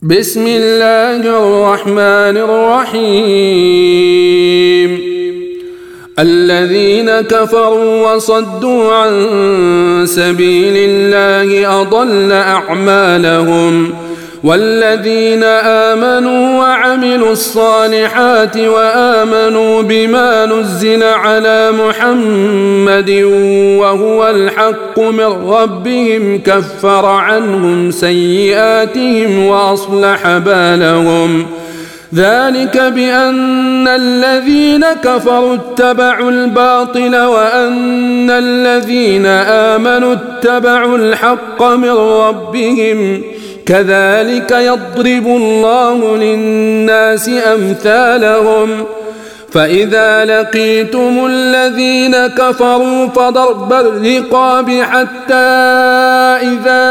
بسم الله الرحمن الرحيم الذين كفروا وصدوا عن سبيل الله أضل أعمالهم والذين آمنوا وعملوا الصالحات وآمنوا بما نزل على محمد وهو الحق من ربهم كفر عنهم سيئاتهم وأصلح بالهم ذلك بأن الذين كفروا اتبعوا الباطل وأن الذين آمنوا اتبعوا الحق من ربهم كذلك يضرب الله للناس أمثالهم فإذا لقيتم الذين كفروا فضرب الرقاب حتى إذا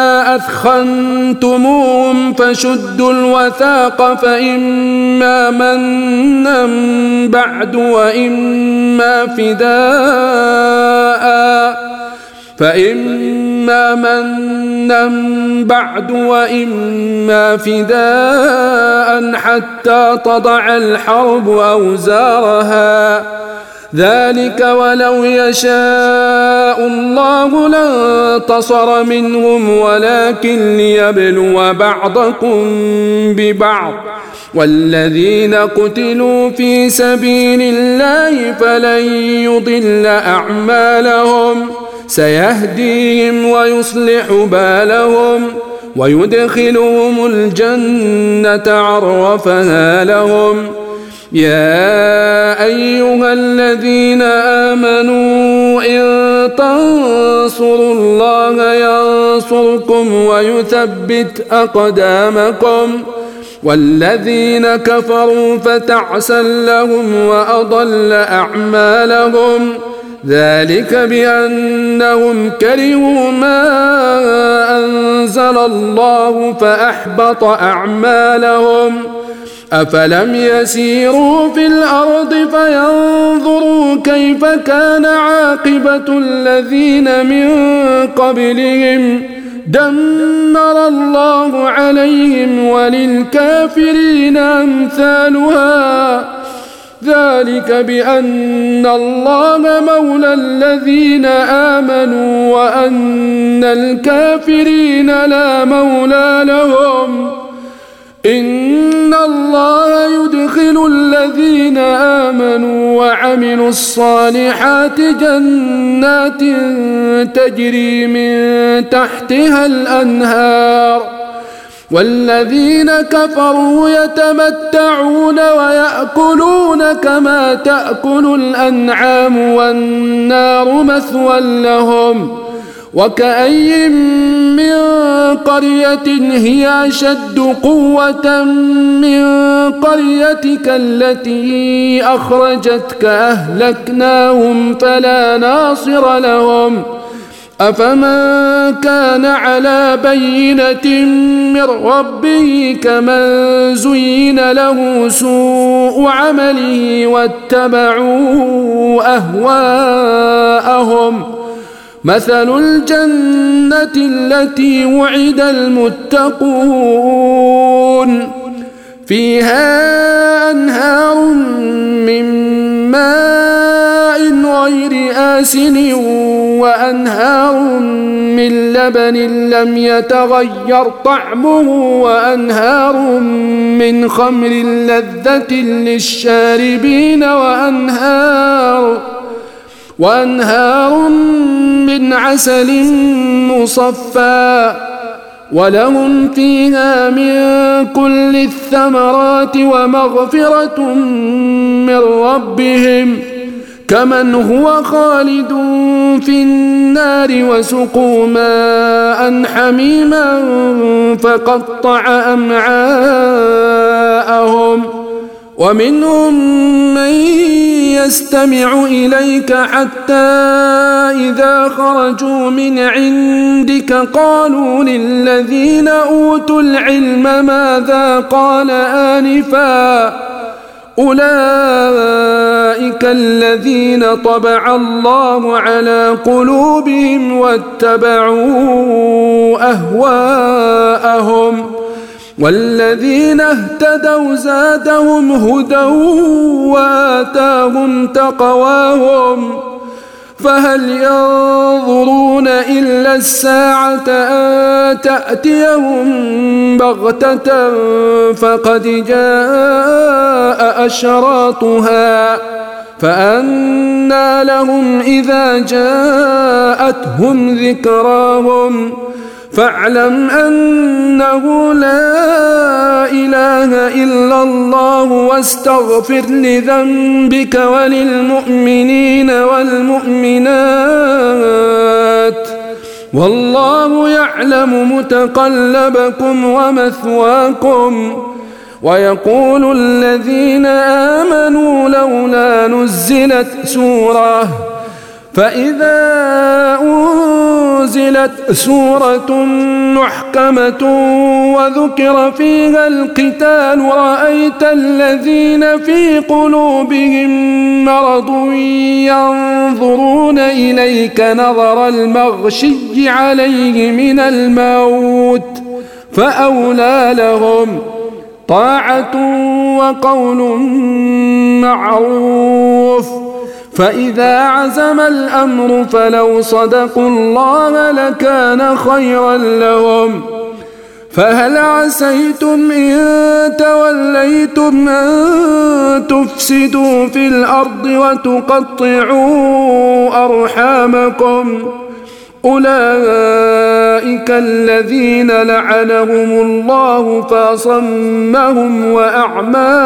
أثخنتموهم فشدوا الوثاق فإما منا بعد وإما فداء حتى تضع الحرب أوزارها ذلك ولو يشاء الله لانتصر منهم ولكن ليبلو بعضكم ببعض والذين قتلوا في سبيل الله فلن يضل أعمالهم سيهديهم ويصلح بالهم ويدخلهم الجنة عرفها لهم يا أيها الذين آمنوا إن تنصروا الله ينصركم ويثبت أقدامكم والذين كفروا فتعسا لهم وأضل أعمالهم ذلك بأنهم كرهوا ما أنزل الله فأحبط أعمالهم أفلم يسيروا في الأرض فينظروا كيف كان عاقبة الذين من قبلهم دمر الله عليهم وللكافرين أمثالها ذلك بأن الله مولى الذين آمنوا وأن الكافرين لا مولى لهم إن الله يدخل الذين آمنوا وعملوا الصالحات جنات تجري من تحتها الأنهار والذين كفروا يتمتعون ويأكلون كما تأكل الأنعام والنار مثوى لهم وكأي من قرية هي أشد قوة من قريتك التي أخرجتك أهلكناهم فلا ناصر لهم أفمن كان على بينة من ربه كمن زين له سوء عمله واتبعوا أهواءهم مثل الجنة التي وعد المتقون فيها أنهار من ماء غير آسن وأنهار من لبن لم يتغير طعمه وأنهار من خمر لذة للشاربين وأنهار من عسل مصفى ولهم فيها من كل الثمرات ومغفرة من ربهم كمن هو خالد في النار وسقوا ماء حميما فقطع أمعاءهم ومنهم من يستمع إليك حتى إذا خرجوا من عندك قالوا للذين أوتوا العلم ماذا قال آنفا أولئك الذين طبع الله على قلوبهم واتبعوا أهواءهم والذين اهتدوا زادهم هدى وآتاهم تقواهم فهل ينظرون إلا الساعة أن تأتيهم بغتة فقد جاء أشراطها فأنى لهم إذا جاءتهم ذكراهم فاعلم أنه لا إله إلا الله واستغفر لذنبك وللمؤمنين والمؤمنات والله يعلم متقلبكم ومثواكم. ويقول الذين آمنوا لولا نزلت سورة فإذا أنزلت سورة محكمة وذكر فيها القتال رأيت الذين في قلوبهم مرض ينظرون إليك نظر المغشي عليه من الموت فأولى لهم طاعة وقول معروف. فإذا عزم الأمر فلو صدقوا الله لكان خيرا لهم. فهل عسيتم إن توليتم أن تفسدوا في الأرض وتقطعوا أرحامكم أولئك الذين لعنهم الله فأصمهم وأعمى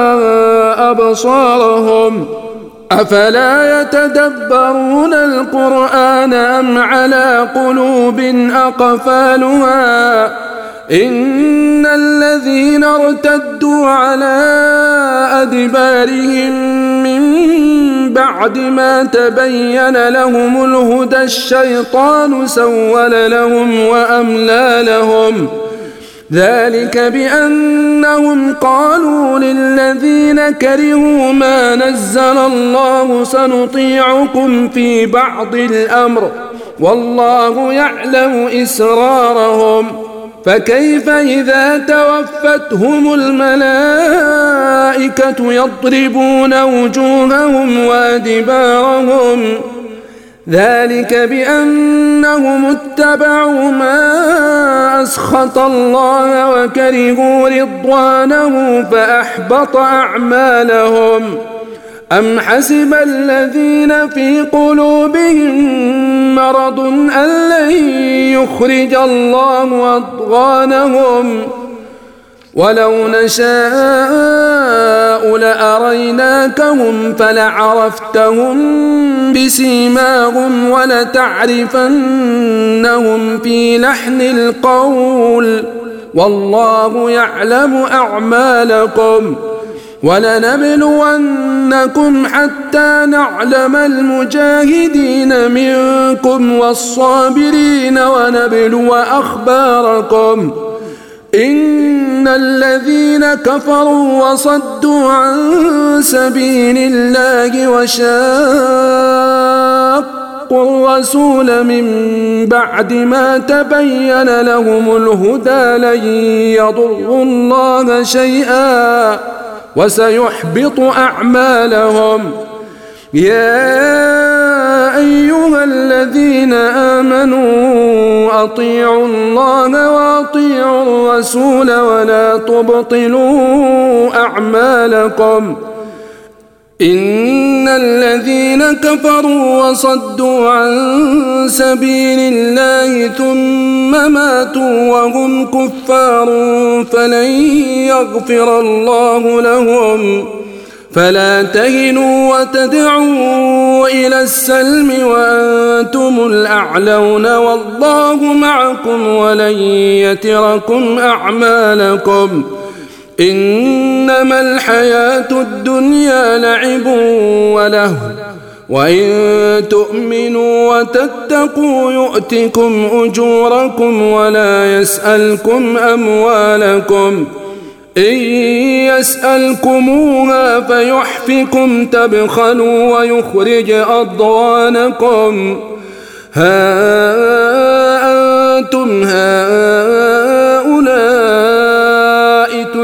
أبصارهم أفلا يتدبرون القرآن أم على قلوب أقفالها إن الذين ارتدوا على أدبارهم من بعد ما تبين لهم الهدى الشيطان سول لهم وأملى لهم ذلك بأنهم قالوا للذين كرهوا ما نزل الله سنطيعكم في بعض الأمر والله يعلم إسرارهم فكيف إذا توفتهم الملائكة يضربون وجوههم وأدبارهم ذلك بأنهم اتبعوا ما أسخط الله وكرهوا رضوانه فأحبط أعمالهم أم حسب الذين في قلوبهم مرض أن لن يخرج الله أضغانهم ولو نشاء لأريناكهم فلعرفتهم بسيماهم ولتعرفنهم في لحن القول والله يعلم أعمالكم ولنبلونكم حتى نعلم المجاهدين منكم والصابرين ونبلو أخباركم إن الذين كفروا وصدوا عن سبيل الله وشاقوا الرسول من بعد ما تبين لهم الهدى لن يضروا الله شيئا وسيحبط أعمالهم يا أيها الذين آمنوا أطيعوا الله وأطيعوا الرسول ولا تبطلوا أعمالكم إن الذين كفروا وصدوا عن سبيل الله ثم ماتوا وهم كفار فلن يغفر الله لهم فلا تهنوا وتدعوا إلى السلم وأنتم الأعلون والله معكم ولن يتركم أعمالكم إنما الحياة الدنيا لعب ولهو وإن تؤمنوا وتتقوا يؤتكم أجوركم ولا يسألكم أموالكم إن يسألكموها فيحفكم تبخلوا ويخرج أضغانكم ها أنتم هؤلاء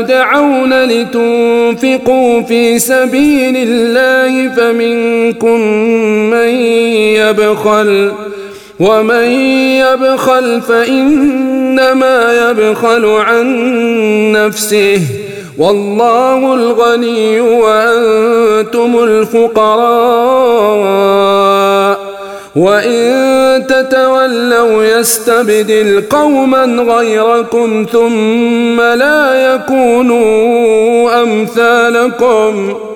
تدعون لتنفقوا في سبيل الله فمنكم من يبخل ومن يبخل فإنما يبخل عن نفسه والله الغني وأنتم الفقراء وإن تتولوا يستبدل قوما غيركم ثم لا يكونوا أمثالكم